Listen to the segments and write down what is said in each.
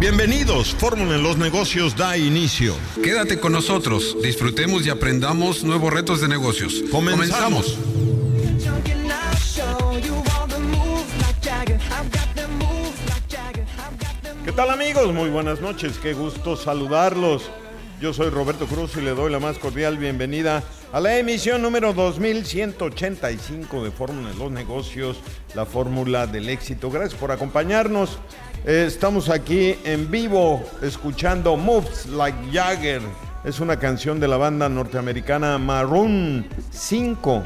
Bienvenidos, Fórmula en los Negocios da inicio. Quédate con nosotros, disfrutemos y aprendamos nuevos retos de negocios. ¡Comenzamos! ¿Qué tal, amigos? Muy buenas noches, qué gusto saludarlos. Yo soy Roberto Cruz y le doy la más cordial bienvenida a la emisión número 2185 de Fórmula en los Negocios, la fórmula del éxito. Gracias por acompañarnos. Estamos aquí en vivo escuchando Moves Like Jagger. Es una canción de la banda norteamericana Maroon 5.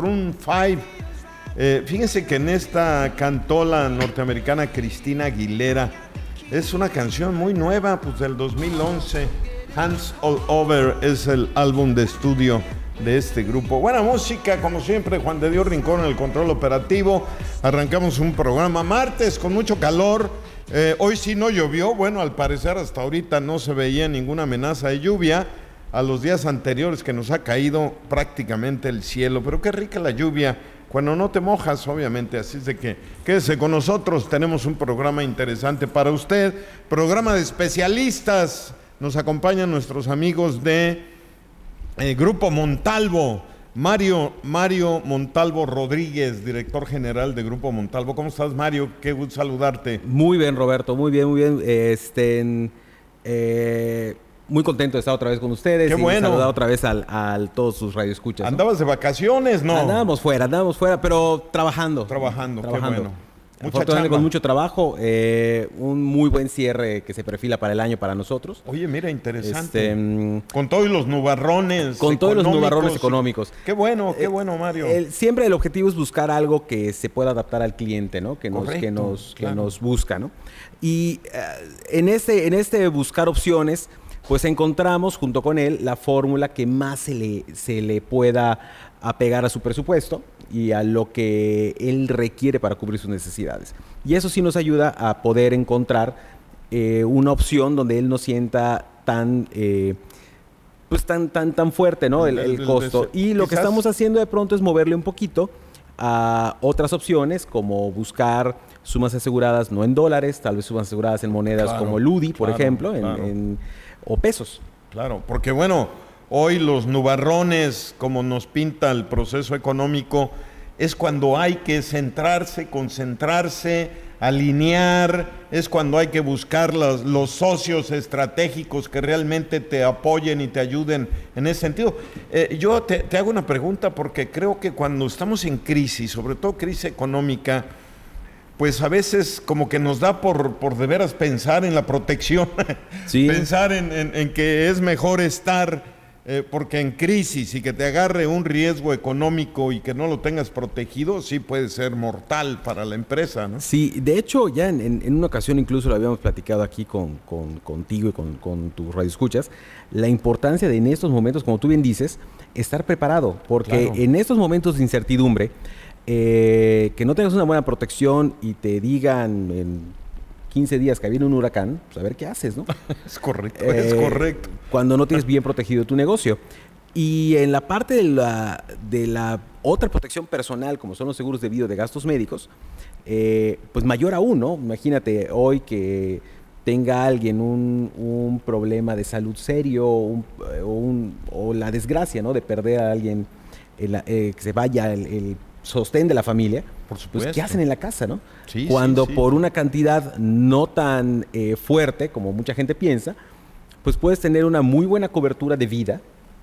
Fíjense que en esta cantó la norteamericana Christina Aguilera. Es una canción muy nueva, pues del 2011. Hands All Over es el álbum de estudio de este grupo. Buena música, como siempre, Juan de Dios Rincón en el control operativo. Arrancamos un programa martes con mucho calor. Hoy sí no llovió. Bueno, al parecer hasta ahorita no se veía ninguna amenaza de lluvia. A los días anteriores que nos ha caído prácticamente el cielo. Pero qué rica la lluvia cuando no te mojas, obviamente. Así es de que quédese con nosotros. Tenemos un programa interesante para usted. Programa de especialistas. Nos acompañan nuestros amigos de Grupo Montalvo. Mario Montalvo Rodríguez, director general de Grupo Montalvo. ¿Cómo estás, Mario? Qué gusto saludarte. Muy bien, Roberto, muy bien. Muy contento de estar otra vez con ustedes. Qué bueno. Saludar otra vez a todos sus radioescuchas, ¿no? ¿Andabas de vacaciones? No. Andábamos fuera, pero trabajando. Qué bueno. Afortunadamente con mucho trabajo, un muy buen cierre que se perfila para el año para nosotros. Oye, mira, interesante. Con todos los nubarrones económicos. Qué bueno, Mario. Siempre el objetivo es buscar algo que se pueda adaptar al cliente, ¿no? Que nos busca, ¿no? Y en este buscar opciones, pues encontramos junto con él la fórmula que más se le pueda apegar a su presupuesto y a lo que él requiere para cubrir sus necesidades. Y eso sí nos ayuda a poder encontrar una opción donde él no sienta tan fuerte, ¿no? el costo. Y lo que estamos haciendo de pronto es moverle un poquito a otras opciones, como buscar sumas aseguradas no en dólares, tal vez sumas aseguradas en monedas como Ludi, por ejemplo, o pesos. Claro, porque bueno, hoy los nubarrones, como nos pinta el proceso económico, es cuando hay que centrarse, concentrarse, alinear, es cuando hay que buscar los socios estratégicos que realmente te apoyen y te ayuden en ese sentido. Yo te hago una pregunta porque creo que cuando estamos en crisis, sobre todo crisis económica, pues a veces como que nos da por de veras pensar en la protección, sí. Pensar en que es mejor estar, porque en crisis y que te agarre un riesgo económico y que no lo tengas protegido, sí puede ser mortal para la empresa, ¿no? Sí, de hecho ya en una ocasión incluso lo habíamos platicado aquí contigo y con tus radioescuchas, la importancia de en estos momentos, como tú bien dices, estar preparado, porque claro, en estos momentos de incertidumbre, que no tengas una buena protección y te digan en 15 días que viene un huracán, pues a ver qué haces, ¿no? Es correcto. Cuando no tienes bien protegido tu negocio. Y en la parte de la otra protección personal, como son los seguros de vida de gastos médicos, pues mayor aún, ¿no? Imagínate hoy que tenga alguien un problema de salud serio o la desgracia, ¿no? De perder a alguien, que se vaya el sostén de la familia, por supuesto. Pues ¿qué hacen en la casa, no? Sí, cuando sí. Por una cantidad no tan fuerte como mucha gente piensa, pues puedes tener una muy buena cobertura de vida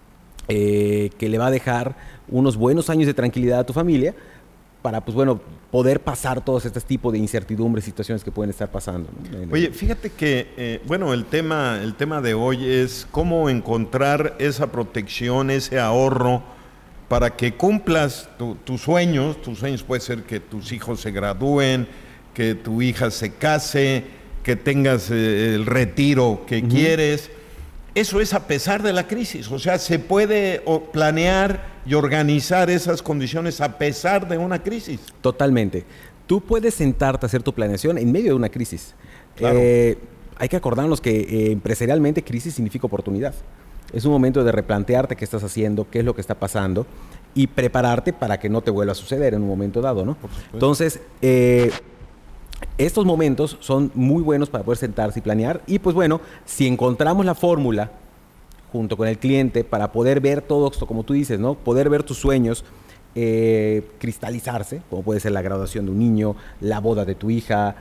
que le va a dejar unos buenos años de tranquilidad a tu familia para, pues bueno, poder pasar todos estos tipos de incertidumbres, situaciones que pueden estar pasando, ¿no? Oye, fíjate que, el tema de hoy es cómo encontrar esa protección, ese ahorro, para que cumplas tus sueños. Tus sueños puede ser que tus hijos se gradúen, que tu hija se case, que tengas el retiro que quieres. Eso es a pesar de la crisis. O sea, se puede planear y organizar esas condiciones a pesar de una crisis. Totalmente. Tú puedes sentarte a hacer tu planeación en medio de una crisis. Claro. Hay que acordarnos que empresarialmente crisis significa oportunidad. Es un momento de replantearte qué estás haciendo, qué es lo que está pasando y prepararte para que no te vuelva a suceder en un momento dado, ¿no? Entonces, estos momentos son muy buenos para poder sentarse y planear. Y pues bueno, si encontramos la fórmula junto con el cliente para poder ver todo esto, como tú dices, ¿no? Poder ver tus sueños cristalizarse, como puede ser la graduación de un niño, la boda de tu hija,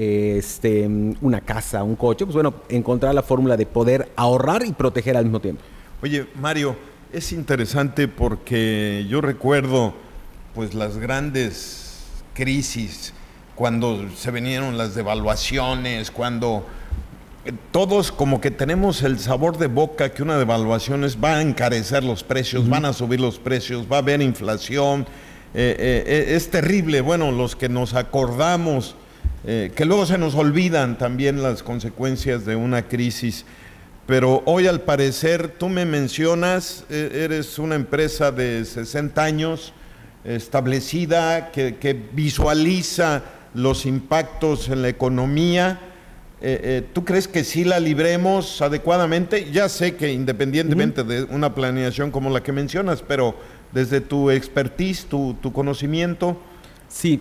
una casa, un coche, pues bueno, encontrar la fórmula de poder ahorrar y proteger al mismo tiempo. Oye, Mario, es interesante porque yo recuerdo pues las grandes crisis, cuando se vinieron las devaluaciones, cuando todos como que tenemos el sabor de boca que una devaluación va a encarecer los precios, van a subir los precios, va a haber inflación, es terrible. Bueno, los que nos acordamos, que luego se nos olvidan también las consecuencias de una crisis, pero hoy al parecer tú me mencionas, eres una empresa de 60 años, establecida, que visualiza los impactos en la economía. ¿Tú crees que sí la libremos adecuadamente? Ya sé que independientemente de una planeación como la que mencionas, pero desde tu expertise, tu conocimiento. Sí.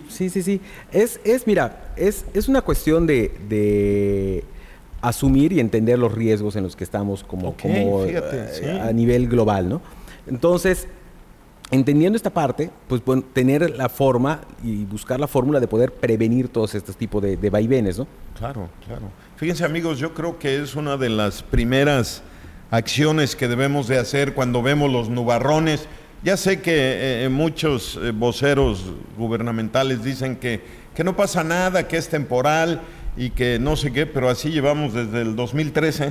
Mira, es una cuestión de asumir y entender los riesgos en los que estamos fíjate, a nivel global, ¿no? Entonces, entendiendo esta parte, pues bueno, tener la forma y buscar la fórmula de poder prevenir todos estos tipos de vaivenes, ¿no? Claro. Fíjense, amigos, yo creo que es una de las primeras acciones que debemos de hacer cuando vemos los nubarrones. Ya sé que muchos voceros gubernamentales dicen que no pasa nada, que es temporal y que no sé qué, pero así llevamos desde el 2013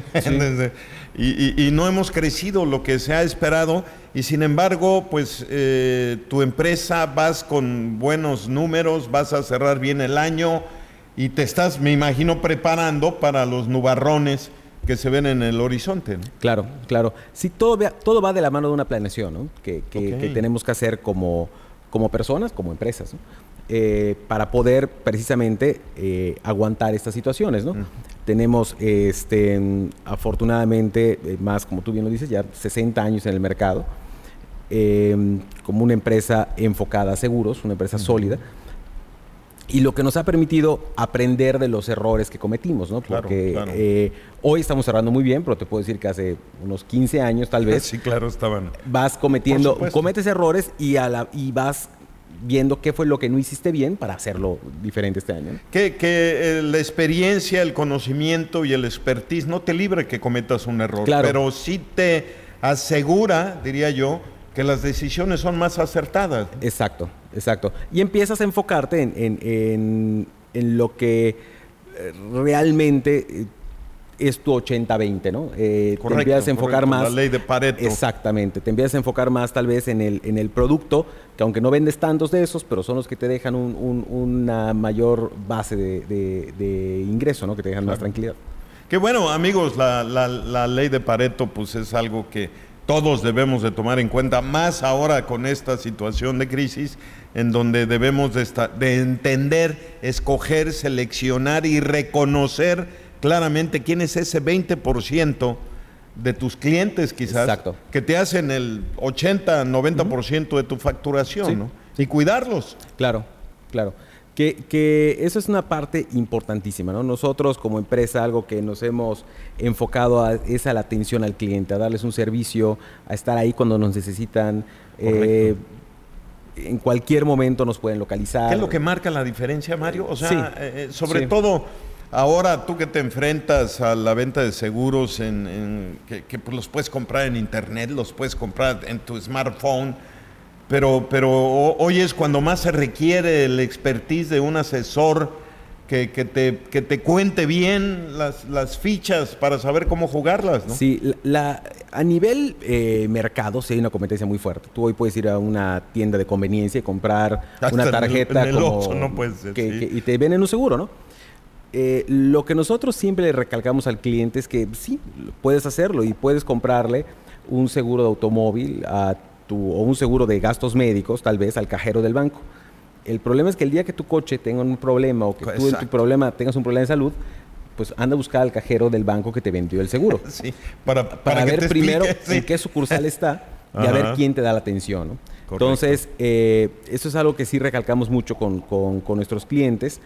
y no hemos crecido lo que se ha esperado, y sin embargo, pues tu empresa vas con buenos números, vas a cerrar bien el año y te estás, me imagino, preparando para los nubarrones que se ven en el horizonte, ¿no? Claro. Sí, todo va de la mano de una planeación, ¿no? que tenemos que hacer como personas, como empresas, ¿no? Para poder precisamente aguantar estas situaciones, ¿no? Tenemos afortunadamente más, como tú bien lo dices, ya 60 años en el mercado, como una empresa enfocada a seguros, una empresa sólida, y lo que nos ha permitido aprender de los errores que cometimos, ¿no? Porque hoy estamos cerrando muy bien, pero te puedo decir que hace unos 15 años tal vez sí, claro, vas cometes errores y vas viendo qué fue lo que no hiciste bien para hacerlo diferente este año, ¿no? Que la experiencia, el conocimiento y el expertise no te libre que cometas un error, pero sí te asegura, diría yo, que las decisiones son más acertadas. Exacto. Y empiezas a enfocarte en lo que realmente es tu 80-20, ¿no? Te empiezas a enfocar más. La ley de Pareto. Exactamente. Te empiezas a enfocar más tal vez en el producto, que aunque no vendes tantos de esos, pero son los que te dejan una mayor base de ingreso, ¿no? Que te dejan más tranquilidad. Que bueno, amigos, la ley de Pareto pues es algo que todos debemos de tomar en cuenta, más ahora con esta situación de crisis, en donde debemos de entender, escoger, seleccionar y reconocer claramente quién es ese 20% de tus clientes quizás. Exacto. Que te hacen el 80-90% de tu facturación, sí, ¿no? Y cuidarlos. Claro. Que eso es una parte importantísima, ¿no? Nosotros como empresa, algo que nos hemos enfocado es a la atención al cliente, a darles un servicio, a estar ahí cuando nos necesitan. En cualquier momento nos pueden localizar. ¿Qué es lo que marca la diferencia, Mario? O sea, sobre todo ahora tú que te enfrentas a la venta de seguros, que pues los puedes comprar en internet, los puedes comprar en tu smartphone, pero hoy es cuando más se requiere el expertise de un asesor que te cuente bien las fichas para saber cómo jugarlas, ¿no? Sí, a nivel mercado sí hay una competencia muy fuerte. Tú hoy puedes ir a una tienda de conveniencia y comprar una tarjeta en el Oxxo, no puede ser, y te venden un seguro, ¿no? Lo que nosotros siempre le recalcamos al cliente es que sí, puedes hacerlo y puedes comprarle un seguro de automóvil o un seguro de gastos médicos, tal vez, al cajero del banco. El problema es que el día que tu coche tenga un problema o que tú en tu problema tengas un problema de salud, pues anda a buscar al cajero del banco que te vendió el seguro. Sí, para ver primero en qué sucursal está y a ver quién te da la atención, ¿no? Correcto. Entonces, eso es algo que sí recalcamos mucho con nuestros clientes.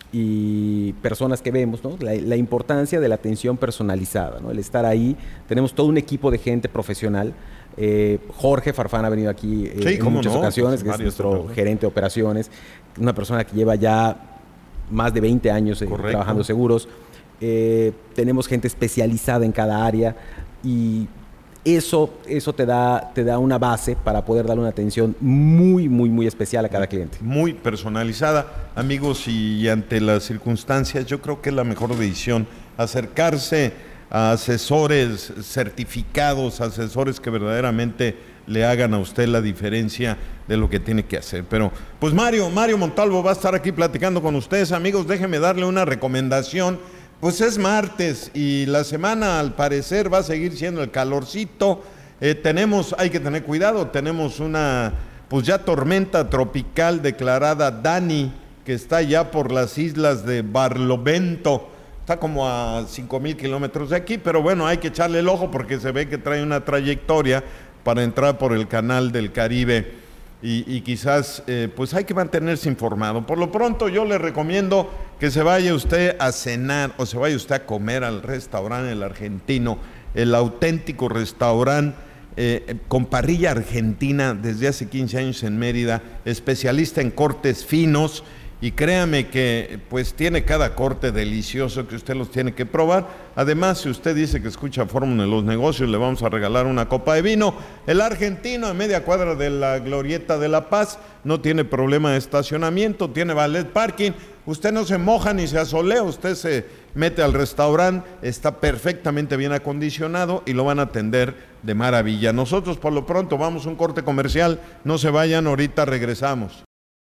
y personas que vemos, ¿no? La importancia de la atención personalizada, ¿no? El estar ahí. Tenemos todo un equipo de gente profesional. Jorge Farfán ha venido aquí en muchas ocasiones, que es nuestro gerente de operaciones, una persona que lleva ya más de 20 años trabajando seguros. Tenemos gente especializada en cada área y eso te da una base para poder darle una atención muy especial a cada cliente. Muy personalizada. Amigos, y ante las circunstancias, yo creo que es la mejor decisión acercarse a asesores certificados, asesores que verdaderamente le hagan a usted la diferencia de lo que tiene que hacer. Pero, pues Mario Montalvo va a estar aquí platicando con ustedes. Amigos, déjenme darle una recomendación. Pues es martes y la semana al parecer va a seguir siendo el calorcito. Hay que tener cuidado, tenemos una pues ya tormenta tropical declarada Dani, que está ya por las islas de Barlovento. Está como a 5,000 kilómetros de aquí, pero bueno, hay que echarle el ojo porque se ve que trae una trayectoria para entrar por el canal del Caribe. Y quizás pues hay que mantenerse informado. Por lo pronto yo le recomiendo que se vaya usted a cenar o se vaya usted a comer al restaurante El Argentino, el auténtico restaurante con parrilla argentina desde hace 15 años en Mérida, especialista en cortes finos. Y créame que pues tiene cada corte delicioso que usted los tiene que probar. Además, si usted dice que escucha Fórmula de los Negocios, le vamos a regalar una copa de vino. El Argentino, a media cuadra de la Glorieta de La Paz, no tiene problema de estacionamiento, tiene valet parking. Usted no se moja ni se asolea, usted se mete al restaurante, está perfectamente bien acondicionado y lo van a atender de maravilla. Nosotros por lo pronto vamos a un corte comercial, no se vayan, ahorita regresamos.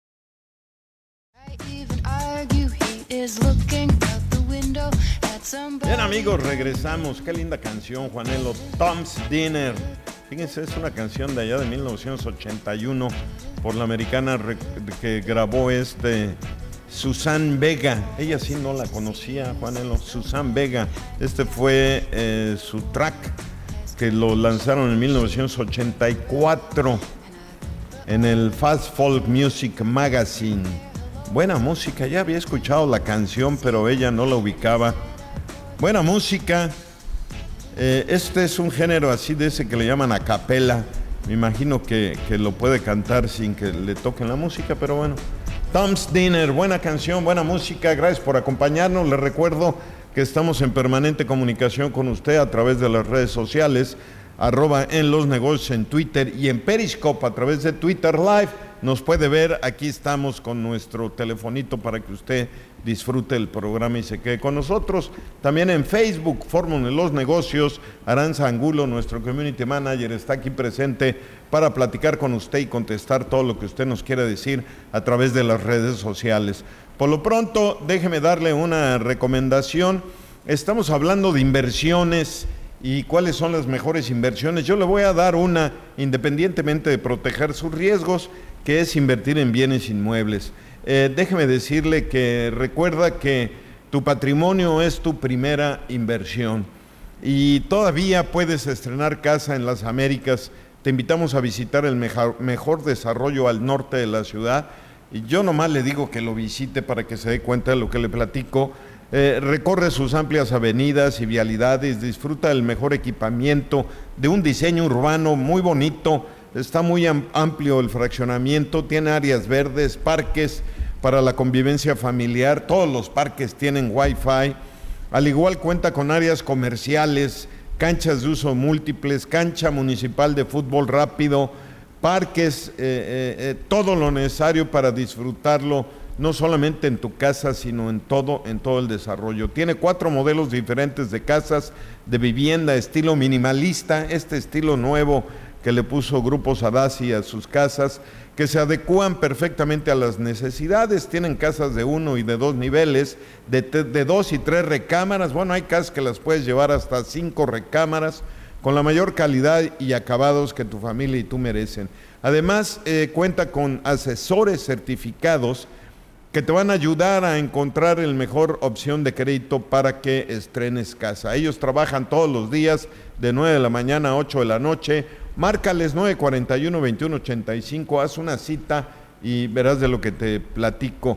Bien amigos, regresamos. Qué linda canción, Juanelo. Tom's Dinner. Fíjense, es una canción de allá de 1981 por la americana que grabó Suzanne Vega. Ella sí no la conocía, Juanelo. Suzanne Vega. Este fue su track que lo lanzaron en 1984 en el Fast Folk Music Magazine. Buena música, ya había escuchado la canción, pero ella no la ubicaba. Buena música. Este es un género así de ese que le llaman a capela. Me imagino que lo puede cantar sin que le toquen la música, pero bueno. Tom's Dinner, buena canción, buena música. Gracias por acompañarnos. Les recuerdo que estamos en permanente comunicación con usted a través de las redes sociales, @enlosnegocios en Twitter y en Periscope a través de Twitter Live. Nos puede ver, aquí estamos con nuestro telefonito para que usted disfrute el programa y se quede con nosotros. También en Facebook, Fórmula de los Negocios, Aranza Angulo, nuestro Community Manager, está aquí presente para platicar con usted y contestar todo lo que usted nos quiera decir a través de las redes sociales. Por lo pronto, déjeme darle una recomendación. Estamos hablando de inversiones y cuáles son las mejores inversiones. Yo le voy a dar una, independientemente de proteger sus riesgos, que es invertir en bienes inmuebles. Déjeme decirle que recuerda que tu patrimonio es tu primera inversión y todavía puedes estrenar casa en las Américas. Te invitamos a visitar el mejor desarrollo al norte de la ciudad y yo nomás le digo que lo visite para que se dé cuenta de lo que le platico. Recorre sus amplias avenidas y vialidades, disfruta del mejor equipamiento, de un diseño urbano muy bonito. Está muy amplio el fraccionamiento, tiene áreas verdes, parques para la convivencia familiar, todos los parques tienen Wi-Fi, al igual cuenta con áreas comerciales, canchas de uso múltiples, cancha municipal de fútbol rápido, parques, todo lo necesario para disfrutarlo, no solamente en tu casa, sino en todo el desarrollo. Tiene 4 modelos diferentes de casas, de vivienda, estilo minimalista, este estilo nuevo que le puso Grupo Sadasi a sus casas, que se adecúan perfectamente a las necesidades. Tienen casas de 1 y de 2 niveles, de 2 y 3 recámaras. Bueno, hay casas que las puedes llevar hasta 5 recámaras, con la mayor calidad y acabados que tu familia y tú merecen. Además, cuenta con asesores certificados que te van a ayudar a encontrar la mejor opción de crédito para que estrenes casa. Ellos trabajan todos los días de 9 de la mañana a 8 de la noche. Márcales 941-2185, haz una cita y verás de lo que te platico.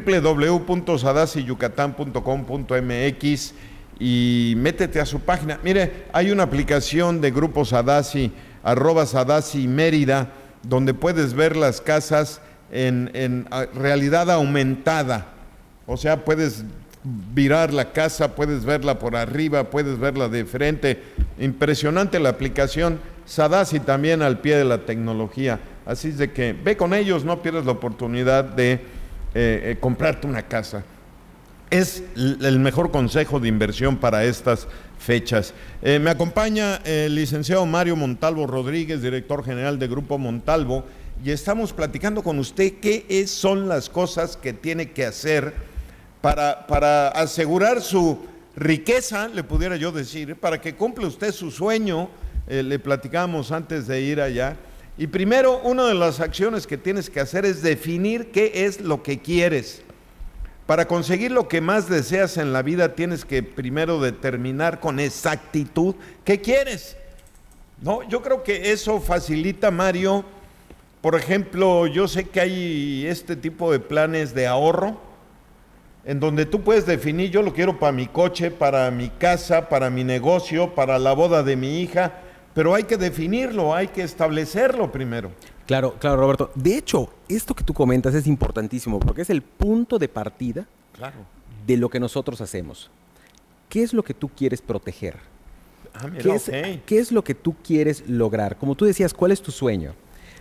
www.sadasiyucatán.com.mx y métete a su página. Mire, hay una aplicación de Grupo Sadasi, @Sadasi Mérida, donde puedes ver las casas en realidad aumentada. O sea, puedes virar la casa, puedes verla por arriba, puedes verla de frente. Impresionante la aplicación. Sadasi también al pie de la tecnología. Así es de que ve con ellos, no pierdas la oportunidad de comprarte una casa. Es el mejor consejo de inversión para estas fechas. Me acompaña el licenciado Mario Montalvo Rodríguez, director general de Grupo Montalvo, y estamos platicando con usted qué son las cosas que tiene que hacer para asegurar su riqueza, le pudiera yo decir, para que cumpla usted su sueño. Le platicábamos antes de ir allá. Y primero, una de las acciones que tienes que hacer es definir qué es lo que quieres. Para conseguir lo que más deseas en la vida, tienes que primero determinar con exactitud qué quieres. ¿No? Yo creo que eso facilita, Mario. Por ejemplo, yo sé que hay este tipo de planes de ahorro, en donde tú puedes definir, yo lo quiero para mi coche, para mi casa, para mi negocio, para la boda de mi hija, pero hay que definirlo, hay que establecerlo primero. Claro, Roberto. De hecho, esto que tú comentas es importantísimo porque es el punto de partida de lo que nosotros hacemos. ¿Qué es lo que tú quieres proteger? Mira, ¿Qué es lo que tú quieres lograr? Como tú decías, ¿cuál es tu sueño?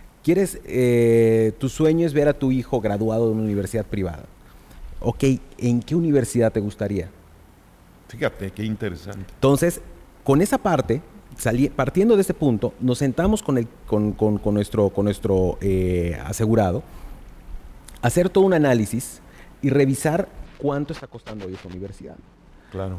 Tu sueño es ver a tu hijo graduado de una universidad privada. Ok, ¿en qué universidad te gustaría? Fíjate, qué interesante. Entonces, con esa parte, partiendo de ese punto, nos sentamos con nuestro asegurado, hacer todo un análisis y revisar cuánto está costando hoy esta universidad. Claro.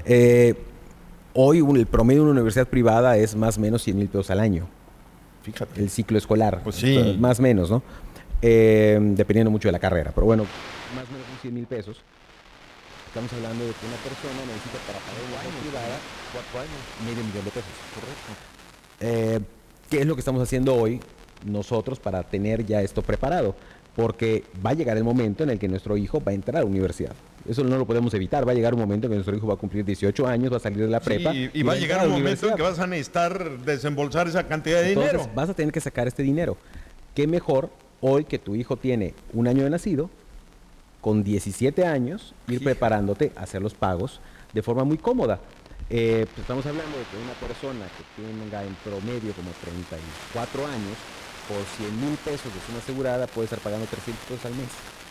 Hoy el promedio de una universidad privada es más o menos 100,000 pesos al año. Fíjate. El ciclo escolar. Pues sí. Más o menos, ¿no? Dependiendo mucho de la carrera. Pero bueno, más o menos 100,000 pesos. Estamos hablando de que una persona necesita para pagar una universidad privada 4 años, $500,000 de pesos. Correcto. ¿Qué es lo que estamos haciendo hoy nosotros para tener ya esto preparado? Porque va a llegar el momento en el que nuestro hijo va a entrar a la universidad. Eso no lo podemos evitar. Va a llegar un momento en que nuestro hijo va a cumplir 18 años, va a salir de la prepa. Y va a llegar un momento en que vas a necesitar desembolsar esa cantidad de dinero. Entonces, vas a tener que sacar este dinero. ¿Qué mejor hoy que tu hijo tiene 1 año de nacido, con 17 años, ir preparándote a hacer los pagos de forma muy cómoda? Pues estamos hablando de que una persona que tenga en promedio como 34 años, por 100,000 pesos de suma asegurada, puede estar pagando 300 pesos al mes.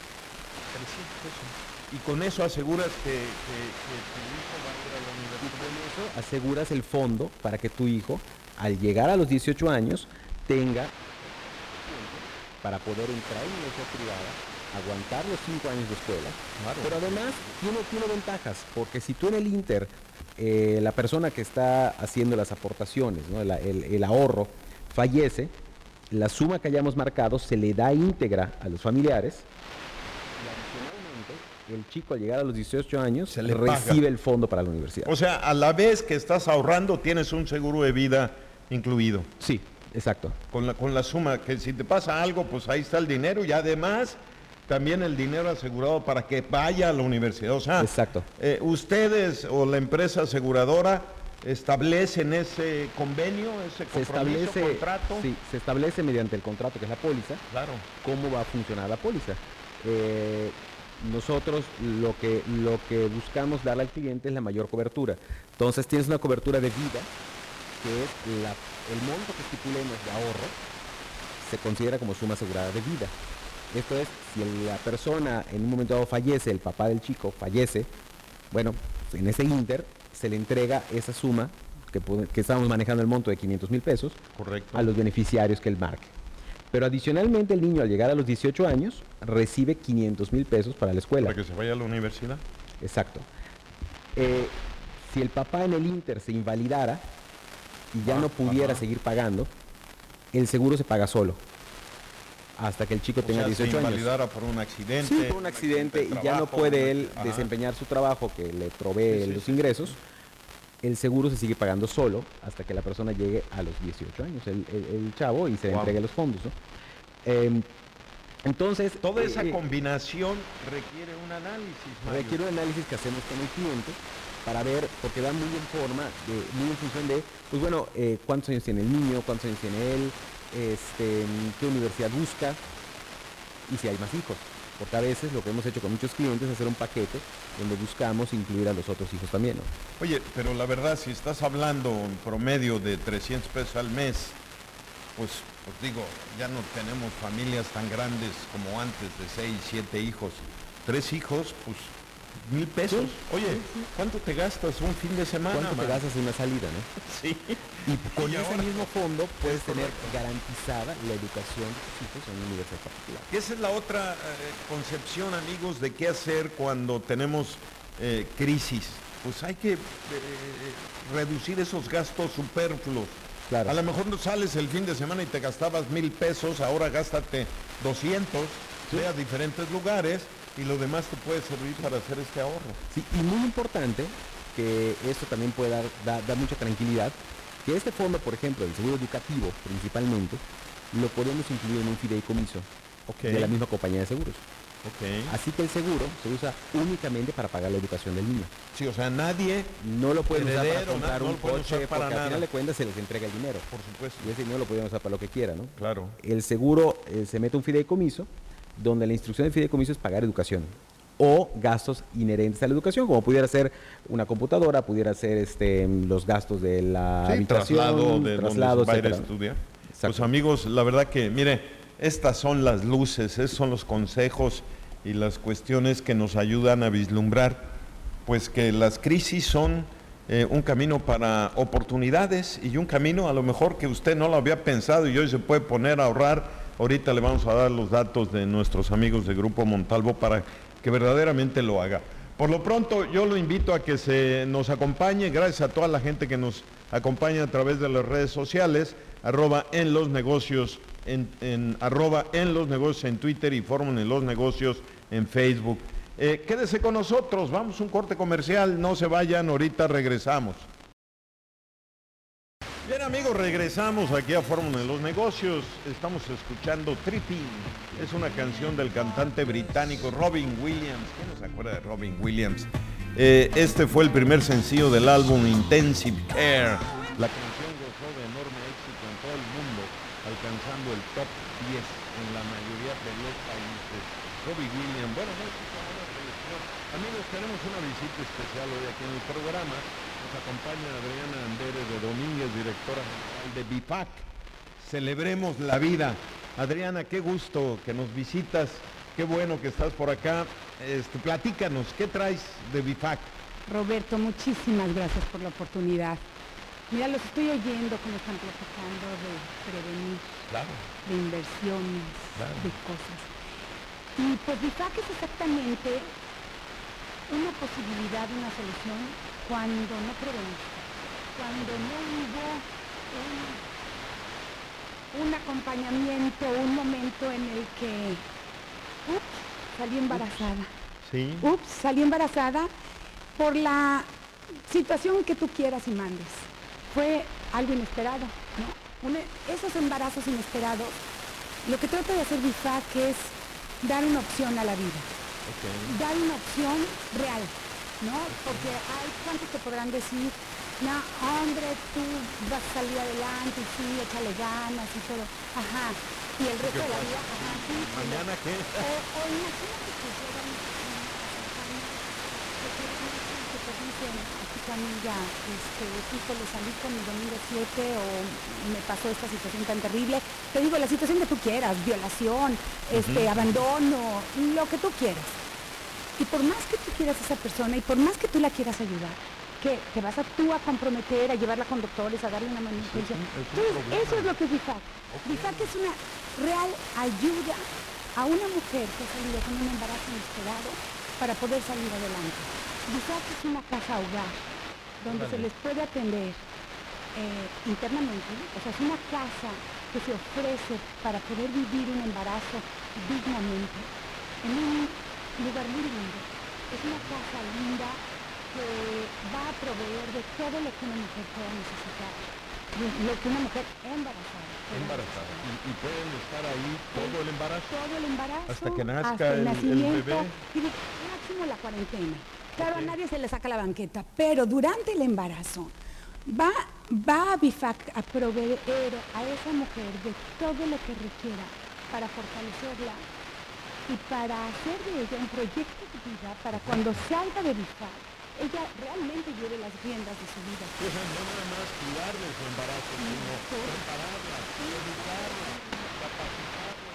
300 pesos. Y con eso aseguras que tu hijo va a ir a la universidad. Y con eso aseguras el fondo para que tu hijo, al llegar a los 18 años, tenga para poder entrar en una universidad privada, aguantar los 5 años de escuela. Claro. Pero además tiene ventajas, porque si tú en el Inter, la persona que está haciendo las aportaciones, ¿no? el ahorro, fallece, la suma que hayamos marcado se le da íntegra a los familiares y adicionalmente el chico al llegar a los 18 años se le recibe paga el fondo para la universidad. O sea, a la vez que estás ahorrando tienes un seguro de vida incluido. Sí, exacto. Con la suma, que si te pasa algo, pues ahí está el dinero y además también el dinero asegurado para que vaya a la universidad. O sea, exacto. Ustedes o la empresa aseguradora establecen ese convenio, ese compromiso, contrato. Sí, se establece mediante el contrato, que es la póliza, claro, cómo va a funcionar la póliza. Nosotros lo que buscamos darle al cliente es la mayor cobertura. Entonces tienes una cobertura de vida, que es el monto que estipulemos de ahorro, se considera como suma asegurada de vida. Esto es, si la persona en un momento dado fallece, el papá del chico fallece, bueno, en ese Inter se le entrega esa suma que estamos manejando, el monto de 500,000 pesos, correcto, a los beneficiarios que él marque. Pero adicionalmente el niño al llegar a los 18 años recibe 500,000 pesos para la escuela. Para que se vaya a la universidad. Exacto. Si el papá en el Inter se invalidara y ya no pudiera seguir pagando, el seguro se paga solo hasta que el chico tenga 18 años. Se invalidara por un accidente. Sí, por un accidente y ya no puede él desempeñar su trabajo que le provee los ingresos. El seguro se sigue pagando solo hasta que la persona llegue a los 18 años, el chavo, y se le entregue los fondos, ¿no? Entonces, toda esa combinación requiere un análisis, Mario. Requiere un análisis que hacemos con el cliente para ver, porque va muy en función de, pues bueno, cuántos años tiene el niño, cuántos años tiene él, qué universidad busca y si hay más hijos. Porque a veces lo que hemos hecho con muchos clientes es hacer un paquete donde buscamos incluir a los otros hijos también, ¿no? Oye, pero la verdad, si estás hablando en promedio de 300 pesos al mes, pues digo, ya no tenemos familias tan grandes como antes de 6, 7 hijos. 3 hijos, pues 1,000 pesos. Sí, Oye, sí. ¿cuánto te gastas un fin de semana? ¿Cuánto te gastas en una salida, no? Sí. Y con Y ese ahora, mismo fondo puedes tener garantizada la educación de tus hijos en una universidad particular. esa es la otra concepción, amigos, de qué hacer cuando tenemos crisis. Pues hay que reducir esos gastos superfluos. Claro. A lo mejor no sales el fin de semana y te gastabas 1,000 pesos, ahora gástate 200, ve a diferentes lugares y lo demás te puede servir para hacer este ahorro. Sí, y muy importante, que esto también puede dar mucha tranquilidad, que este fondo, por ejemplo, el seguro educativo principalmente, lo podemos incluir en un fideicomiso de la misma compañía de seguros. Así que el seguro se usa únicamente para pagar la educación del niño. Sí, o sea, nadie... No lo pueden usar para heredero, comprar no un lo pueden coche, usar para porque nada. al final de cuentas se les entrega el dinero. Por supuesto. Y ese dinero lo pueden usar para lo que quieran, ¿no? Claro. El seguro se mete un fideicomiso, donde la instrucción del fideicomiso es pagar educación o gastos inherentes a la educación, como pudiera ser una computadora, pudiera ser los gastos de la habitación, traslado de traslados, donde se va a ir a etcétera. estudiar. Exacto. Pues amigos, la verdad que, mire, estas son las luces, esos son los consejos y las cuestiones que nos ayudan a vislumbrar, pues que las crisis son un camino para oportunidades y un camino a lo mejor que usted no lo había pensado y hoy se puede poner a ahorrar. Ahorita le vamos a dar los datos de nuestros amigos de Grupo Montalvo para que verdaderamente lo haga. Por lo pronto, yo lo invito a que nos acompañe, gracias a toda la gente que nos acompaña a través de las redes sociales, @enlosnegocios en Twitter y Fórmula en los Negocios en Facebook. Quédese con nosotros, vamos a un corte comercial, no se vayan, ahorita regresamos. Bien amigos, regresamos aquí a Fórmula de los Negocios. Estamos escuchando Tripping. Es una canción del cantante británico Robin Williams. ¿Quién no se acuerda de Robin Williams? Este fue el primer sencillo del álbum Intensive Care. La canción gozó de enorme éxito en todo el mundo, alcanzando el top 10 en la mayoría de los países. Robin Williams, bueno, música, ahora selección. Amigos, tenemos una visita especial hoy aquí en el programa. Nos acompaña Adriana Andere de Domínguez, directora general de BIFAC. Celebremos la vida. Adriana, qué gusto que nos visitas, qué bueno que estás por acá. Platícanos, ¿qué traes de BIFAC? Roberto, muchísimas gracias por la oportunidad. Mira, los estoy oyendo como están platicando de prevenir, Claro. de inversiones, Claro. de cosas. Y pues BIFAC es exactamente una posibilidad, una solución cuando no preveniste, cuando no hubo un acompañamiento, un momento en el que salí embarazada. Sí. Salí embarazada por la situación que tú quieras y mandes. Fue algo inesperado, ¿no? Esos embarazos inesperados, lo que trata de hacer BIFAC es dar una opción a la vida. Dar una opción real, ¿no? Porque hay cuantos te podrán decir, no, hombre, tú vas a salir adelante, sí, échale ganas y todo. Ajá. Y el resto de la vida, ajá, sí. ¿Mañana qué? O imagínate que llegan que te dicen a tu amiga, híjole, salí con mi domingo 7 o me pasó esta situación tan terrible. Te digo, la situación que tú quieras, violación, abandono, lo que tú quieras. Y por más que tú quieras a esa persona y por más que tú la quieras ayudar, que te vas tú a comprometer, a llevarla con doctores, a darle una manutención. Entonces, eso es lo que es BIFAC. BIFAC es una real ayuda a una mujer que ha salido con un embarazo inesperado para poder salir adelante. BIFAC es una casa hogar donde se les puede atender internamente, ¿no? O sea, es una casa que se ofrece para poder vivir un embarazo dignamente en un lugar muy lindo. Es una casa linda que va a proveer de todo lo que una mujer pueda necesitar. lo que una mujer embarazada. Embarazada. ¿Y pueden estar ahí todo el embarazo? Todo el embarazo. Hasta que nazca hasta el nacimiento. bebé. Y máximo la cuarentena. Claro, a nadie se le saca la banqueta, pero durante el embarazo va a BIFAC a proveer a esa mujer de todo lo que requiera para fortalecerla y para hacer de ella un proyecto de vida para cuando salga de BIFAC, ella realmente lleve las riendas de su vida. O sea, no nada más cuidarle su embarazo, sino prepararla, educarla, capacitarla.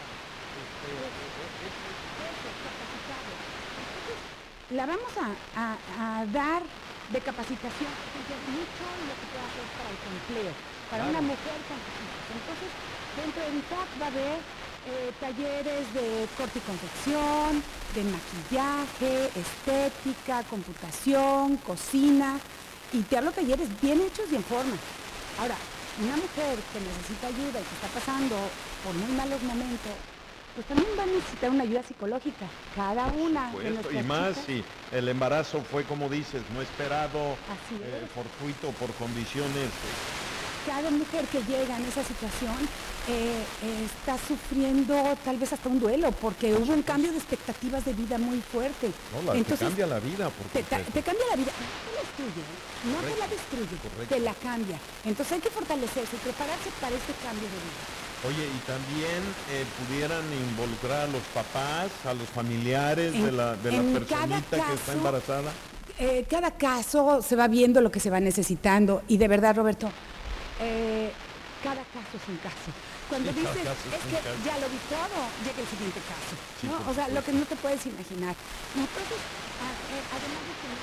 La vamos a dar de capacitación, porque es mucho lo que puede hacer para el empleo, para una mujer con sus hijos. Entonces, dentro de BIFAC va a haber talleres de corte y confección, de maquillaje, estética, computación, cocina, y te hablo de talleres bien hechos y en forma. Ahora, una mujer que necesita ayuda y que está pasando por muy malos momentos, pues también va a necesitar una ayuda psicológica, cada una de nuestras y más chicas. si el embarazo fue, como dices, no esperado, Así es. fortuito, por condiciones. Cada mujer que llega en esa situación está sufriendo tal vez hasta un duelo, porque hubo un cambio de expectativas de vida muy fuerte. No, te cambia la vida. Te cambia la vida, no te la destruye, no te la destruye, te la cambia. Entonces hay que fortalecerse y prepararse para este cambio de vida. Oye, y también pudieran involucrar a los papás, a los familiares de la personita que está embarazada. Cada caso se va viendo lo que se va necesitando, y de verdad, Roberto, cada caso es un caso. Cuando Sí, dices, cada caso es un que caso. ya lo vi todo, llega el siguiente caso, Sí, ¿no? por O sea, lo supuesto. que no te puedes imaginar. Entonces, además de tener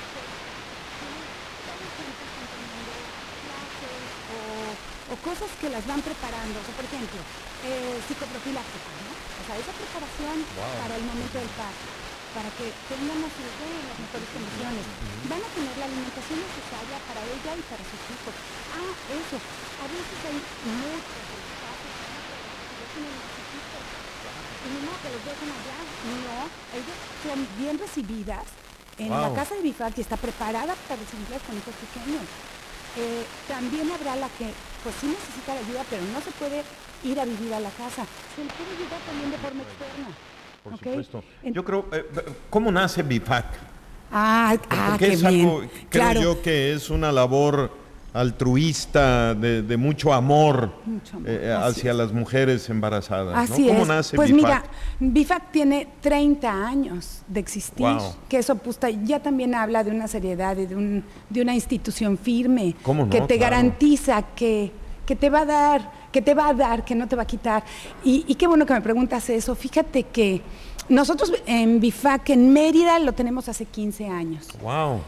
clases o cosas que las van preparando, o sea, por ejemplo, psicoprofiláctica, ¿no? O sea, esa preparación para el momento del parto, para que tengan a su bebé en las mejores condiciones. Van a tener la alimentación necesaria para ella y para sus hijos. Eso. A veces hay muchos espacios que tienen los chiquitos. Y no, que los dejan allá. No, ellos son bien recibidas en la casa de BIFAC, y está preparada para recibirlas con hijos pequeños. También habrá la que, pues sí necesita la ayuda, pero no se puede ir a vivir a la casa. Se le puede ayudar también de forma externa. Por ¿Okay? supuesto. Yo creo, ¿cómo nace BIFAC? Porque qué es bien. algo, creo yo que es una labor altruista, de mucho amor, hacia las mujeres embarazadas. Así ¿no? ¿Cómo es. nace Pues BIFAC? mira, BIFAC tiene 30 años de existir, que eso ya también habla de una seriedad y de una institución firme, ¿Cómo no? que te Claro. garantiza que te va a dar, que no te va a quitar. Y qué bueno que me preguntas eso. Fíjate que nosotros en BIFAC en Mérida lo tenemos hace 15 años. Wow.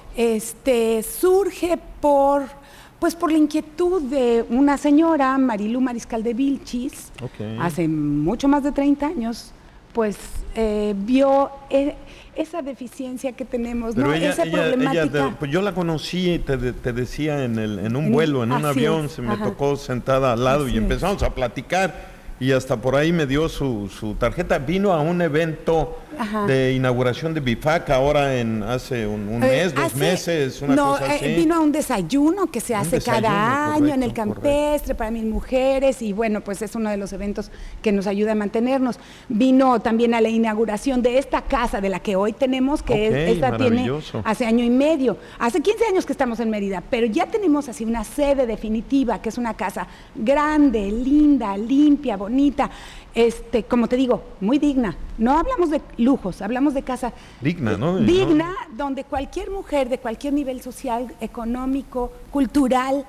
Surge por la inquietud de una señora, Marilú Mariscal de Vilchis, hace mucho más de 30 años, pues vio esa deficiencia que tenemos, Pero ¿no? esa problemática. Pues yo la conocí, te decía, en un vuelo, en un avión, se me tocó sentada al lado y empezamos a platicar. Y hasta por ahí me dio su tarjeta. Vino a un evento de inauguración de BIFAC ahora hace un mes, 2 meses, una cosa así. Vino a un desayuno que se hace cada año en el campestre para 1000 mujeres, y bueno, pues es uno de los eventos que nos ayuda a mantenernos. Vino también a la inauguración de esta casa de la que hoy tenemos, que esta tiene hace año y medio. Hace 15 años que estamos en Mérida, pero ya tenemos así una sede definitiva, que es una casa grande, linda, limpia, bonita, como te digo, muy digna. No hablamos de lujos, hablamos de casa digna, ¿no? Digna, donde cualquier mujer de cualquier nivel social, económico, cultural,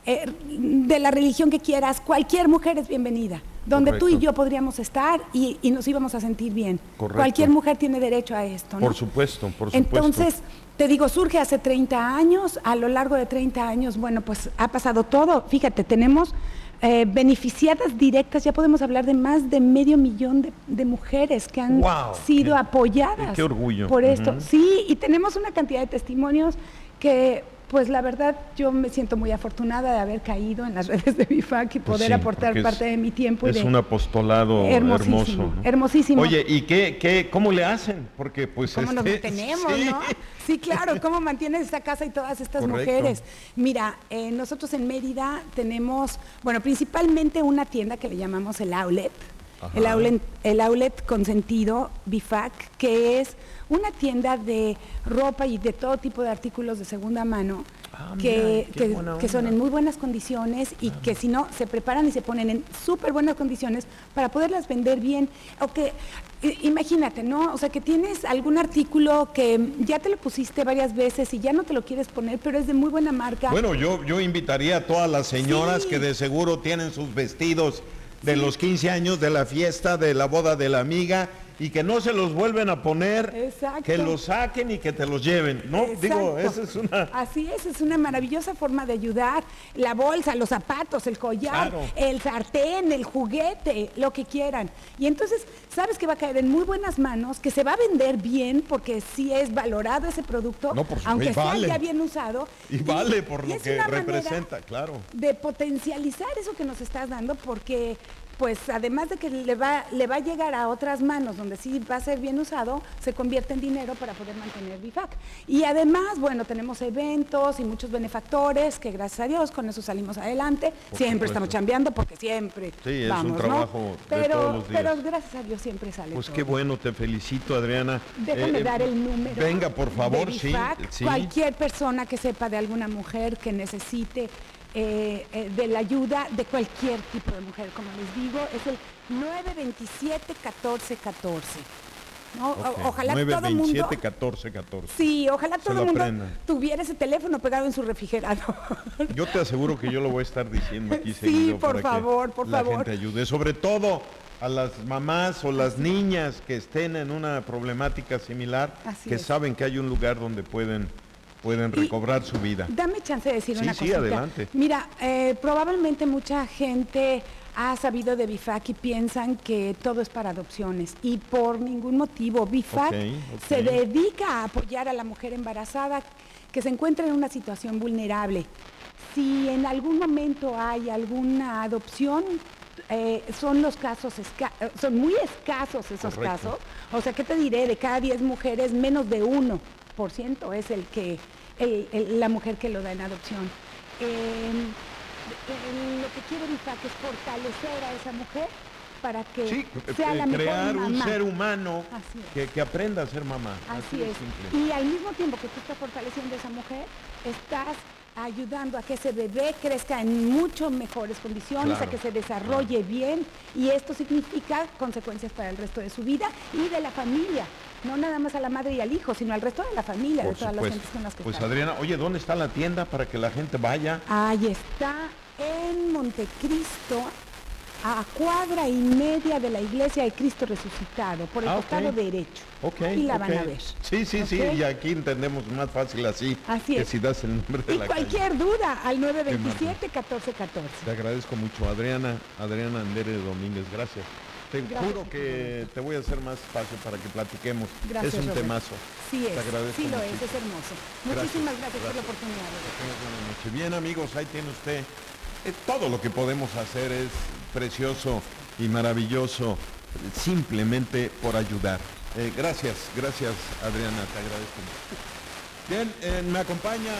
de la religión que quieras, cualquier mujer es bienvenida. Donde tú y yo podríamos estar y nos íbamos a sentir bien. Cualquier mujer tiene derecho a esto, ¿no? Por supuesto. Entonces, te digo, surge hace 30 años, a lo largo de 30 años, bueno, pues ha pasado todo. Fíjate, tenemos beneficiadas directas, ya podemos hablar de más de 500,000 de mujeres que han sido apoyadas qué orgullo. por esto. Sí, y tenemos una cantidad de testimonios que Pues la verdad, yo me siento muy afortunada de haber caído en las redes de BIFAC y poder aportar parte de mi tiempo. Es un apostolado hermoso, ¿no? Hermosísimo. Oye, ¿y cómo le hacen? Porque pues ¿cómo nos mantenemos, no? Sí, claro, ¿cómo mantienes esta casa y todas estas mujeres? Mira, nosotros en Mérida tenemos, bueno, principalmente una tienda que le llamamos el Outlet. El outlet consentido BIFAC, que es una tienda de ropa y de todo tipo de artículos de segunda mano que son en muy buenas condiciones y que si no, se preparan y se ponen en súper buenas condiciones para poderlas vender bien. O que, imagínate, ¿no? O sea, que tienes algún artículo que ya te lo pusiste varias veces y ya no te lo quieres poner, pero es de muy buena marca. Bueno, yo invitaría a todas las señoras que de seguro tienen sus vestidos de los 15 años, de la fiesta, de la boda de la amiga, y que no se los vuelven a poner. Exacto. Que los saquen y que te los lleven, ¿no? Exacto. Digo, esa es una... Así es una maravillosa forma de ayudar. La bolsa, los zapatos, el collar, el sartén, el juguete, lo que quieran. Y entonces, sabes que va a caer en muy buenas manos, que se va a vender bien, porque sí es valorado ese producto, aunque sea ya bien usado. Y vale por lo que representa, claro. De potencializar eso que nos estás dando, porque... pues además de que le va a llegar a otras manos donde sí va a ser bien usado, se convierte en dinero para poder mantener BIFAC. Y además, bueno, tenemos eventos y muchos benefactores que gracias a Dios con eso salimos adelante. Siempre estamos chambeando porque siempre vamos, es un trabajo de todos los días. Pero gracias a Dios siempre sale Pues todo. Qué bueno, te felicito, Adriana. Déjame dar el número. Venga, por favor, de BIFAC. sí. Cualquier persona que sepa de alguna mujer que necesite de la ayuda de cualquier tipo de mujer, como les digo, es el 927-1414. ¿no? Ojalá 927-1414. Sí, ojalá todo el mundo tuviera ese teléfono pegado en su refrigerador. Yo te aseguro que yo lo voy a estar diciendo aquí seguido por favor, la gente ayude, sobre todo a las mamás o las niñas que estén en una problemática similar, que saben que hay un lugar donde pueden recobrar su vida. Dame chance de decir una cosita. Sí, adelante. Mira, probablemente mucha gente ha sabido de BIFAC y piensan que todo es para adopciones, y por ningún motivo. BIFAC se dedica a apoyar a la mujer embarazada que se encuentra en una situación vulnerable. Si en algún momento hay alguna adopción, son los casos, son muy escasos esos casos. O sea, ¿qué te diré? De cada 10 mujeres, menos de 1% es la mujer que lo da en adopción. Lo que quiere BIFAC es fortalecer a esa mujer para que sea la mejor mamá. Crear un ser humano que aprenda a ser mamá. Así es. Y al mismo tiempo que tú estás fortaleciendo a esa mujer, estás ayudando a que ese bebé crezca en mucho mejores condiciones, a que se desarrolle bien, y esto significa consecuencias para el resto de su vida y de la familia. No nada más a la madre y al hijo, sino al resto de la familia, de todas las gentes con las que están. Adriana, oye, ¿dónde está la tienda para que la gente vaya? Ahí está, en Montecristo, a 1.5 cuadras de la iglesia de Cristo Resucitado, por el costado derecho. Ahí la van a ver. Sí, y aquí entendemos más fácil así que si das el nombre de la calle. Y cualquier duda, al 927-1414. Te agradezco mucho, Adriana Andere Domínguez, gracias. Te juro que te voy a hacer más espacio para que platiquemos. Gracias, es un Robert. temazo. Sí es, te agradezco sí lo mucho. es hermoso. Muchísimas gracias por la oportunidad. Buenas noches. Bien, amigos, ahí tiene usted. Todo lo que podemos hacer es precioso y maravilloso, simplemente por ayudar. Gracias, Adriana, te agradezco mucho. Bien, me acompaña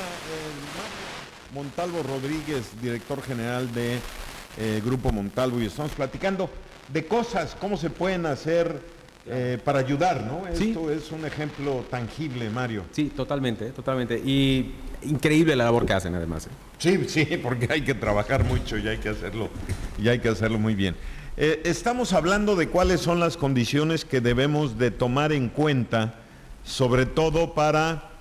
Montalvo Rodríguez, director general de Grupo Montalvo, y estamos platicando de cosas, cómo se pueden hacer para ayudar, ¿no? Esto es un ejemplo tangible, Mario. Sí, totalmente. Y increíble la labor que hacen, además. Sí, porque hay que trabajar mucho y hay que hacerlo muy bien. Estamos hablando de cuáles son las condiciones que debemos de tomar en cuenta, sobre todo para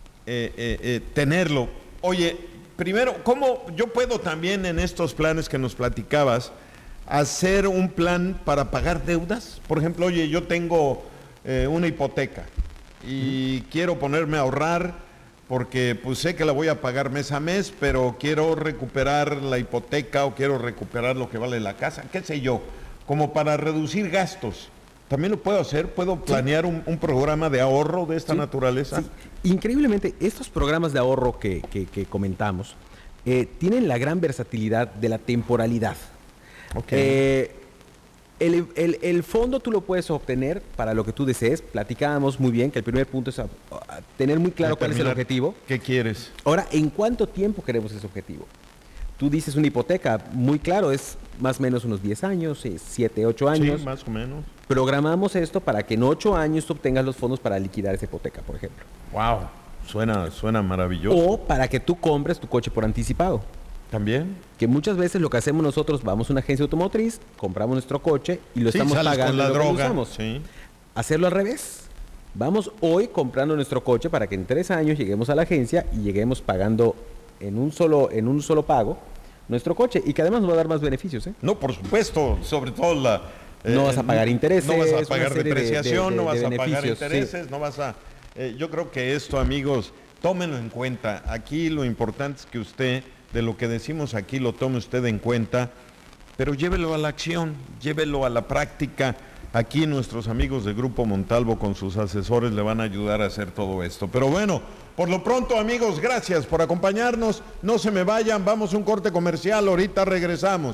tenerlo. Oye, primero, ¿cómo yo puedo también en estos planes que nos platicabas hacer un plan para pagar deudas? Por ejemplo, oye, yo tengo una hipoteca y quiero ponerme a ahorrar porque pues sé que la voy a pagar mes a mes, pero quiero recuperar la hipoteca o quiero recuperar lo que vale la casa, qué sé yo, como para reducir gastos. también lo puedo hacer, puedo planear un programa de ahorro de esta naturaleza. Sí. Increíblemente, estos programas de ahorro que comentamos tienen la gran versatilidad de la temporalidad. Okay. El fondo tú lo puedes obtener para lo que tú desees. Platicábamos muy bien que el primer punto es tener muy claro cuál es el objetivo. ¿Qué quieres? Ahora, ¿en cuánto tiempo queremos ese objetivo? Tú dices una hipoteca, muy claro, es más o menos unos 10 años, 7, 8 años. Sí, más o menos. Programamos esto para que en 8 años tú obtengas los fondos para liquidar esa hipoteca, por ejemplo. Wow, suena maravilloso. O para que tú compres tu coche por anticipado. ¿También? Que muchas veces lo que hacemos nosotros, vamos a una agencia automotriz, compramos nuestro coche y lo estamos pagando con la lo que droga. usamos. Sí. Hacerlo al revés. Vamos hoy comprando nuestro coche para que en 3 años lleguemos a la agencia y lleguemos pagando en un solo pago nuestro coche y que además nos va a dar más beneficios. No, por supuesto, sobre todo no vas a pagar intereses, no vas a pagar una serie depreciación, no vas a pagar beneficios, intereses, sí. no vas a... yo creo que esto, amigos, tómenlo en cuenta. Aquí lo importante es que usted, de lo que decimos aquí, lo tome usted en cuenta, pero llévelo a la acción, llévelo a la práctica. Aquí nuestros amigos de Grupo Montalvo con sus asesores le van a ayudar a hacer todo esto. Pero bueno, por lo pronto, amigos, gracias por acompañarnos. No se me vayan, vamos a un corte comercial, ahorita regresamos.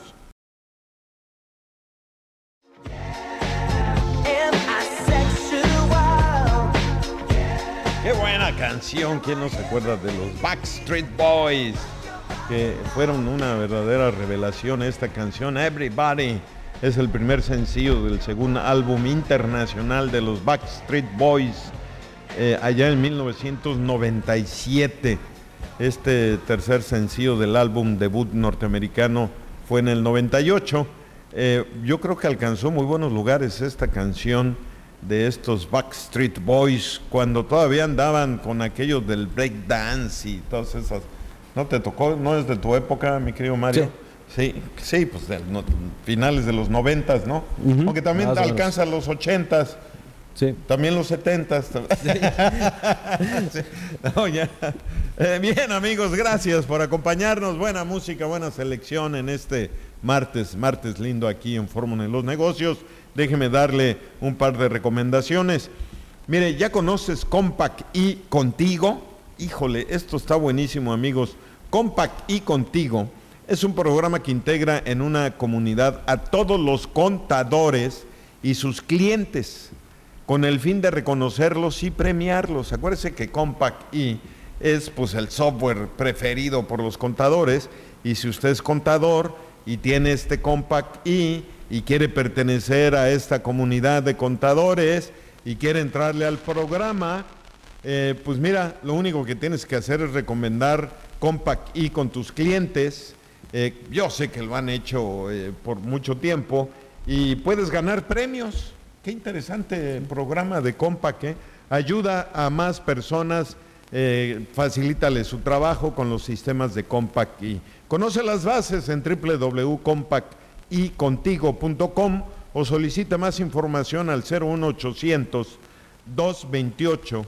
Qué buena canción, ¿quién no se acuerda de los Backstreet Boys? Que fueron una verdadera revelación esta canción. Everybody es el primer sencillo del segundo álbum internacional de los Backstreet Boys, allá en 1997. Este tercer sencillo del álbum debut norteamericano fue en el 98. Yo creo que alcanzó muy buenos lugares esta canción de estos Backstreet Boys, cuando todavía andaban con aquello del breakdance y todas esas. ¿No te tocó? ¿No es de tu época, mi querido Mario? Sí, pues de finales de los 90s, ¿no? Uh-huh. Aunque también te alcanza los 80s. Sí. También los 70s. Sí. No, ya. Bien, amigos, gracias por acompañarnos. Buena música, buena selección en este martes lindo aquí en Fórmula de los Negocios. Déjeme darle un par de recomendaciones. Mire, ¿ya conoces Compact y Contigo? Híjole, esto está buenísimo, amigos. Compact y Contigo es un programa que integra en una comunidad a todos los contadores y sus clientes con el fin de reconocerlos y premiarlos. Acuérdese que Compact y es pues el software preferido por los contadores, y si usted es contador y tiene este Compact y quiere pertenecer a esta comunidad de contadores y quiere entrarle al programa, pues mira, lo único que tienes que hacer es recomendar Compact y con tus clientes. Yo sé que lo han hecho por mucho tiempo y puedes ganar premios. Qué interesante programa de Compact, ayuda a más personas, facilítale su trabajo con los sistemas de Compact y conoce las bases en www.compactycontigo.com o solicita más información al 01800 228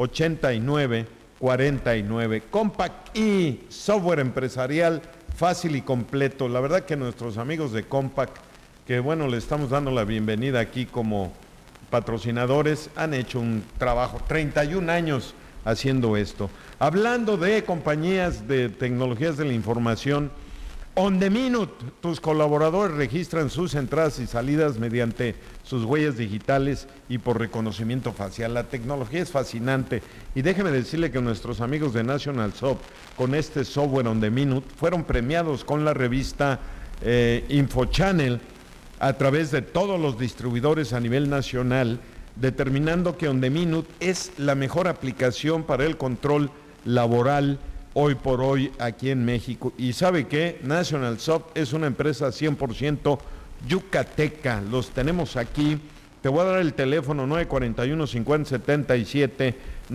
8949. Compact y software empresarial fácil y completo. La verdad que nuestros amigos de Compact, que bueno, le estamos dando la bienvenida aquí como patrocinadores, han hecho un trabajo, 31 años haciendo esto. Hablando de compañías de tecnologías de la información, On the Minute, tus colaboradores registran sus entradas y salidas mediante sus huellas digitales y por reconocimiento facial. La tecnología es fascinante y déjeme decirle que nuestros amigos de National Soft con este software On the Minute fueron premiados con la revista InfoChannel a través de todos los distribuidores a nivel nacional, determinando que On the Minute es la mejor aplicación para el control laboral hoy por hoy aquí en México. Y ¿sabe qué? National Soft es una empresa 100% yucateca. Los tenemos aquí. Te voy a dar el teléfono 941-5077,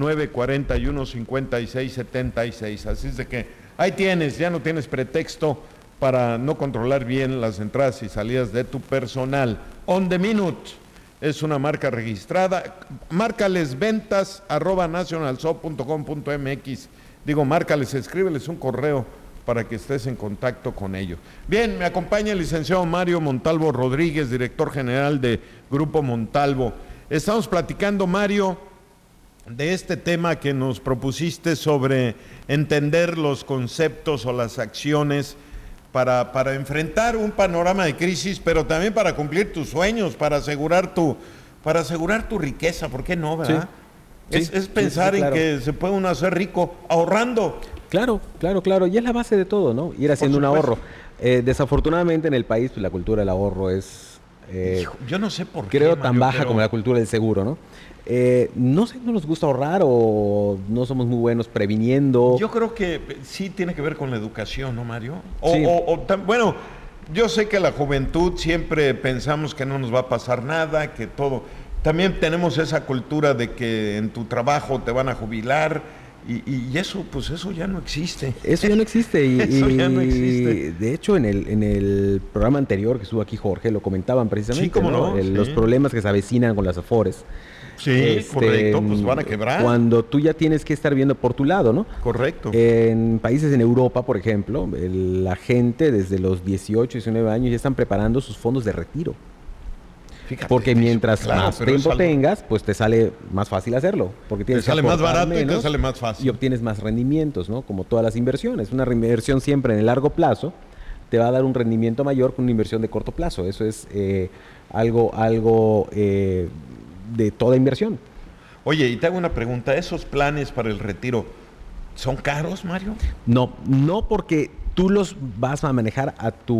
941-5676. Así es de que ahí tienes, ya no tienes pretexto para no controlar bien las entradas y salidas de tu personal. On the Minute es una marca registrada. Márcales ventas @nationalsoft.com.mx. Digo, márcales, escríbeles un correo para que estés en contacto con ellos. Bien, me acompaña el licenciado Mario Montalvo Rodríguez, director general de Grupo Montalvo. Estamos platicando, Mario, de este tema que nos propusiste sobre entender los conceptos o las acciones para enfrentar un panorama de crisis, pero también para cumplir tus sueños, para asegurar tu riqueza. ¿Por qué no, verdad? Sí, es pensar claro. en que se puede uno hacer rico ahorrando. Claro. Y es la base de todo, ¿no? Ir haciendo un ahorro. Desafortunadamente en el país, pues, la cultura del ahorro es... yo no sé por qué, creo Mario, tan baja pero... como la cultura del seguro, ¿no? No sé, no nos gusta ahorrar o no somos muy buenos previniendo. Yo creo que sí tiene que ver con la educación, ¿no, Mario? Sí. Bueno, yo sé que la juventud siempre pensamos que no nos va a pasar nada, que todo... También tenemos esa cultura de que en tu trabajo te van a jubilar y eso, pues eso ya no existe. Eso ya no existe. Eso ya no existe. De hecho, en el programa anterior que estuvo aquí Jorge, lo comentaban precisamente, Sí, cómo no, sí. Los problemas que se avecinan con las Afores. Sí, correcto, pues van a quebrar. Cuando tú ya tienes que estar viendo por tu lado, ¿no? Correcto. En países en Europa, por ejemplo, la gente desde los 18, 19 años ya están preparando sus fondos de retiro. Fíjate, porque mientras más tiempo tengas, pues te sale más fácil hacerlo. Porque tienes te sale más barato menos y te sale más fácil. Y obtienes más rendimientos, ¿no? Como todas las inversiones. Una inversión siempre en el largo plazo te va a dar un rendimiento mayor que una inversión de corto plazo. Eso es algo de toda inversión. Oye, y te hago una pregunta. ¿Esos planes para el retiro son caros, Mario? No porque tú los vas a manejar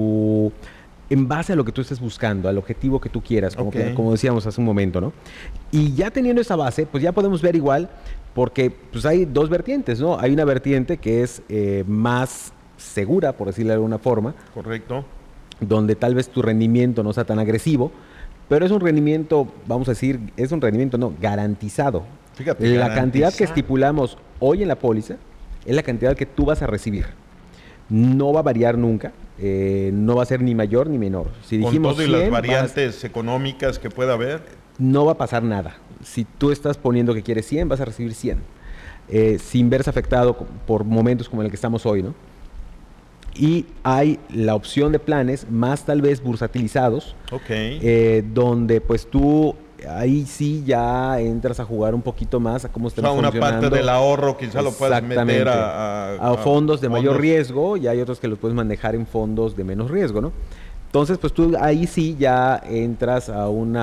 en base a lo que tú estés buscando, al objetivo que tú quieras, como decíamos hace un momento, ¿no? Y ya teniendo esa base, pues ya podemos ver igual, porque pues hay dos vertientes, ¿no? Hay una vertiente que es más segura, por decirlo de alguna forma. Correcto. Donde tal vez tu rendimiento no sea tan agresivo, pero es un rendimiento, vamos a decir, garantizado. Fíjate, la cantidad que estipulamos hoy en la póliza es la cantidad que tú vas a recibir. No va a variar nunca, no va a ser ni mayor ni menor. Si dijimos con todo 100, y las variantes económicas que pueda haber, no va a pasar nada. Si tú estás poniendo que quieres 100, vas a recibir 100, sin verse afectado por momentos como el que estamos hoy, ¿no? Y hay la opción de planes más tal vez bursatilizados, donde pues tú ahí sí ya entras a jugar un poquito más a cómo está funcionando. Una parte del ahorro quizá lo puedes meter a fondos de mayor riesgo, y hay otros que los puedes manejar en fondos de menos riesgo, ¿no? Entonces, pues tú ahí sí ya entras a un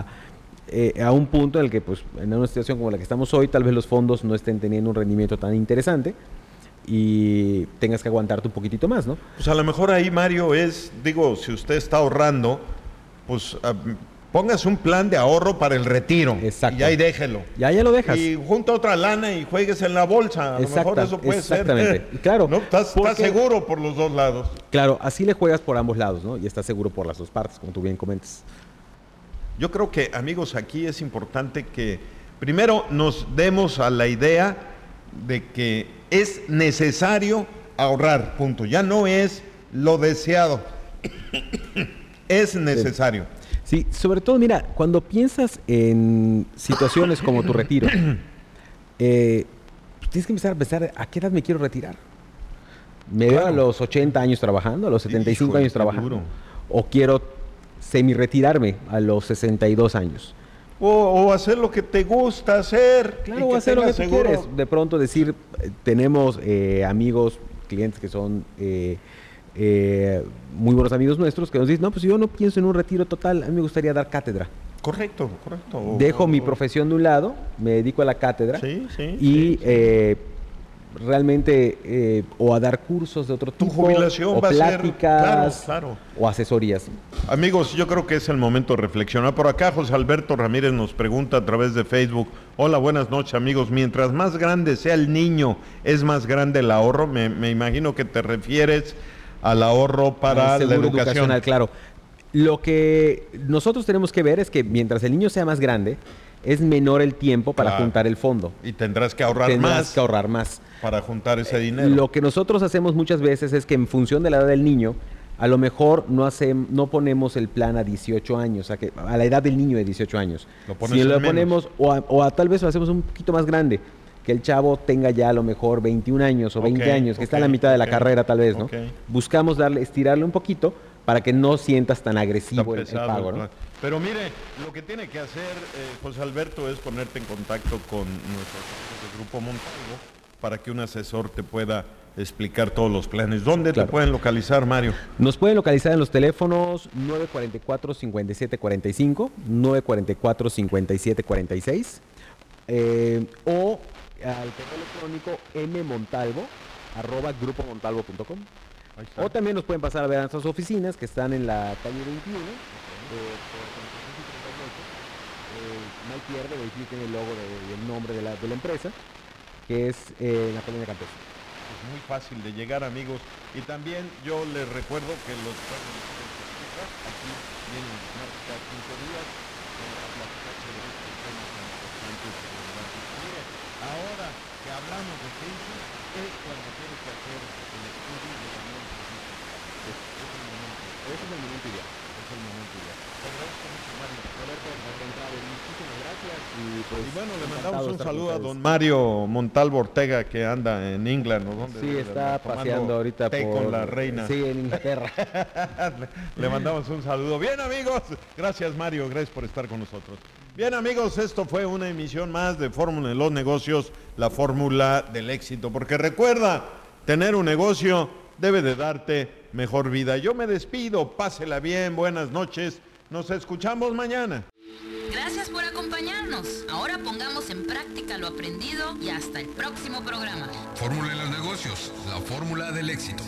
punto en el que, pues, en una situación como la que estamos hoy, tal vez los fondos no estén teniendo un rendimiento tan interesante y tengas que aguantarte un poquitito más, ¿no? Pues a lo mejor ahí, Mario, si usted está ahorrando, pues póngase un plan de ahorro para el retiro. Exacto. Y ahí déjelo. Ya lo dejas. Y junta otra lana y juegues en la bolsa. A lo mejor eso puede exactamente. ser. Claro. ¿No? Estás seguro por los dos lados. Claro, así le juegas por ambos lados, ¿no? Y estás seguro por las dos partes, como tú bien comentas. Yo creo que, amigos, aquí es importante que primero nos demos a la idea de que es necesario ahorrar, punto. Ya no es lo deseado. Es necesario. Sí, sobre todo, mira, cuando piensas en situaciones como tu retiro, tienes que empezar a pensar, ¿a qué edad me quiero retirar? ¿Me veo a los 80 años trabajando, a los 75 años trabajando? Duro. ¿O quiero semi-retirarme a los 62 años? O hacer lo que te gusta hacer. Claro, o hacer lo que tú quieres. De pronto decir, tenemos amigos, clientes que son... muy buenos amigos nuestros que nos dicen, no, pues yo no pienso en un retiro total, a mí me gustaría dar cátedra. Correcto. Dejo mi profesión de un lado, me dedico a la cátedra realmente o a dar cursos de otro tipo, tu jubilación o va pláticas, a ser, claro. o asesorías. Amigos, yo creo que es el momento de reflexionar. Por acá José Alberto Ramírez nos pregunta a través de Facebook: hola, buenas noches, amigos. Mientras más grande sea el niño, ¿es más grande el ahorro? Me imagino que te refieres al ahorro para la educación. Claro. Lo que nosotros tenemos que ver es que mientras el niño sea más grande, es menor el tiempo para juntar el fondo. Y tendrás que ahorrar más. Para juntar ese dinero. Lo que nosotros hacemos muchas veces es que en función de la edad del niño, a lo mejor no ponemos el plan a 18 años, a la edad del niño de 18 años. Lo ponemos o tal vez lo hacemos un poquito más grande. que el chavo tenga ya a lo mejor 21 años o 20 años, que está en la mitad de la carrera tal vez, ¿no? Buscamos estirarle un poquito para que no sientas tan agresivo el pago, ¿no? Pero mire, lo que tiene que hacer José Alberto es ponerte en contacto con nuestro Grupo Montalvo para que un asesor te pueda explicar todos los planes. ¿Dónde te pueden localizar, Mario? Nos pueden localizar en los teléfonos 944-5745, 944-5746 o al correo electrónico mmontalvo@grupomontalvo.com. O también nos pueden pasar a ver a nuestras oficinas que están en la calle 21, no hay pierde, ahí tiene el logo y el nombre de la empresa, que es la colonia Campestre. Es muy fácil de llegar, amigos. Y también yo les recuerdo que los aquí vienen cada 15 días Mire, ahora que hablamos de Facebook, es cuando tienes que hacer el estudio de la nueva es el momento ideal. Es el momento ideal. Te agradezco mucho, Mario. Muchísimas gracias. Y bueno, le mandamos un saludo a don Mario Montalvo Ortega, que anda en England, ¿no? ¿Dónde? Sí, está paseando ahorita con la reina. Sí, en Inglaterra. Le mandamos un saludo. Bien, amigos. Gracias, Mario. Gracias por estar con nosotros. Bien, amigos, esto fue una emisión más de Fórmula de los Negocios, la fórmula del éxito. Porque recuerda, tener un negocio debe de darte mejor vida. Yo me despido. Pásela bien. Buenas noches. Nos escuchamos mañana. Gracias por acompañarnos. Ahora pongamos en práctica lo aprendido y hasta el próximo programa. Fórmula de los negocios, la fórmula del éxito.